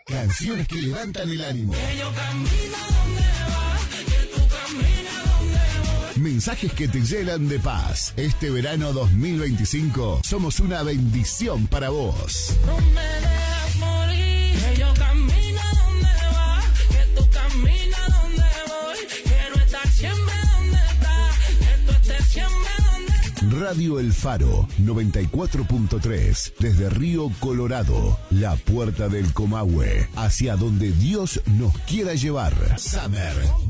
Canciones que levantan el ánimo. Que yo camino donde va, que tú caminas donde voy. Mensajes que te llenan de paz. Este verano 2025 somos una bendición para vos. No me dejes morir. Que yo camino donde va, que tú caminas donde voy. Quiero estar siempre donde estás, que tú estés siempre donde estás. Radio El Faro 94.3 desde Río Colorado, la puerta del Comahue, hacia donde Dios nos quiera llevar. Summer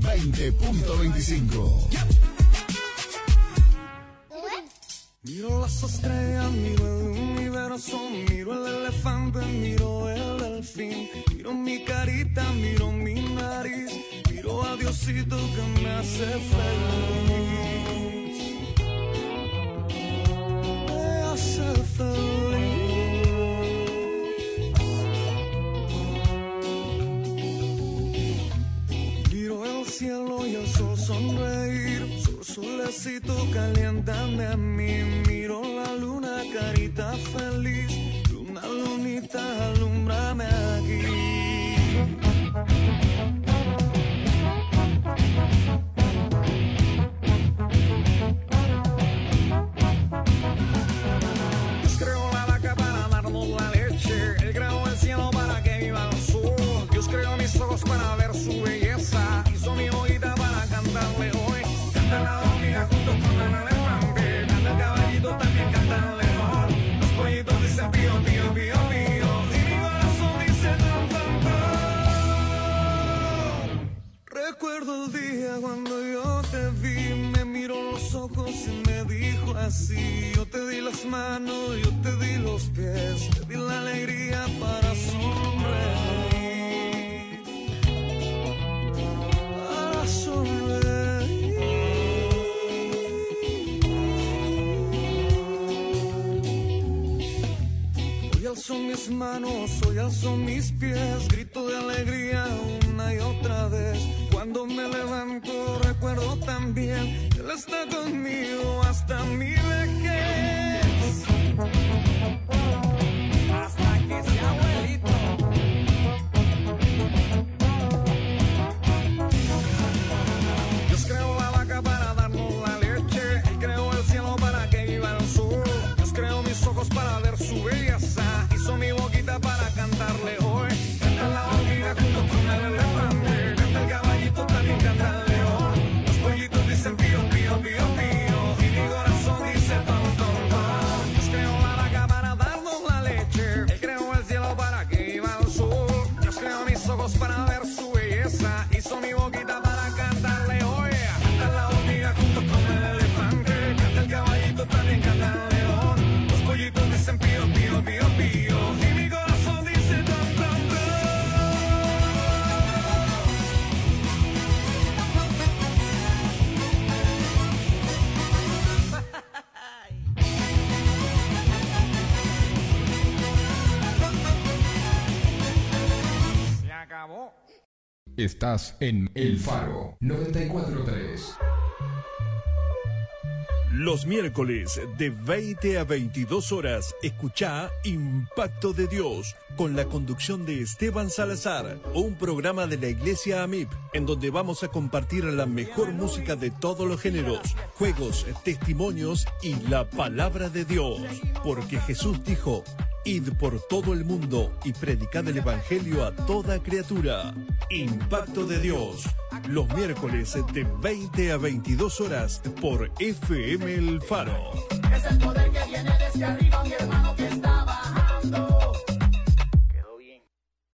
20.25. Miro las estrellas, miro el universo, miro el elefante, miro el delfín, miro mi carita, miro mi nariz, miro a Diosito que me hace feliz. Me hace feliz. Miro el cielo y el sol sonreír, su solecito caliéntame a mí. Miro la luna, carita feliz, luna, lunita, alúmbrame aquí. Dios creó la vaca para darnos la leche, Él creó el cielo para que viva el sol. Dios creó mis ojos para ver su belleza, hizo mi boquita para cantarle hoy. Canta la hormiga junto con el elefante, canta el caballito, también canta el león. Los pollitos dicen pío, pío, pío, pío, y mi corazón dice tan, tan, tan. Recuerdo el día cuando yo te vi, me miró los ojos y me dijo así: yo te di las manos, yo te di los pies, te di la alegría para sonreír, para sonreír. Hoy alzo mis manos, hoy alzo mis pies, grito de alegría una y otra vez. Cuando me levanto recuerdo también que Él está conmigo hasta mi vejez, hasta que sea abuelito. Dios creó la vaca para darnos la leche, Él creó el cielo para que viva el sol. Dios creó mis ojos para ver su belleza, hizo mi boquita para cantarle hoy. Canta la hormiga junto con el elefante, canta el caballito, también canta el león. Los pollitos dicen pío, pío, pío, pío, y mi corazón dice tom, tom, tom. Dios creó la vaca para darnos la leche, Él creó el cielo para que viva el sol. Dios creó mis ojos para ver su belleza, hizo mi boquita para cantarle hoy. Canta la hormiga junto con el elefante, canta el caballito, también canta el león. Los pollitos dicen pío, pío, pío, pío, y mi corazón dice tom, tom, tom. Se acabó. Estás en El Faro 94.3. Los miércoles de 20 a 22 horas, escuchá Impacto de Dios con la conducción de Esteban Salazar, un programa de la Iglesia AMIP, en donde vamos a compartir la mejor música de todos los géneros, juegos, testimonios y la palabra de Dios. Porque Jesús dijo: id por todo el mundo y predicad el evangelio a toda criatura. Impacto de Dios, los miércoles de 20 a 22 horas por FM El Faro. Es el poder que viene desde arriba, mi hermano.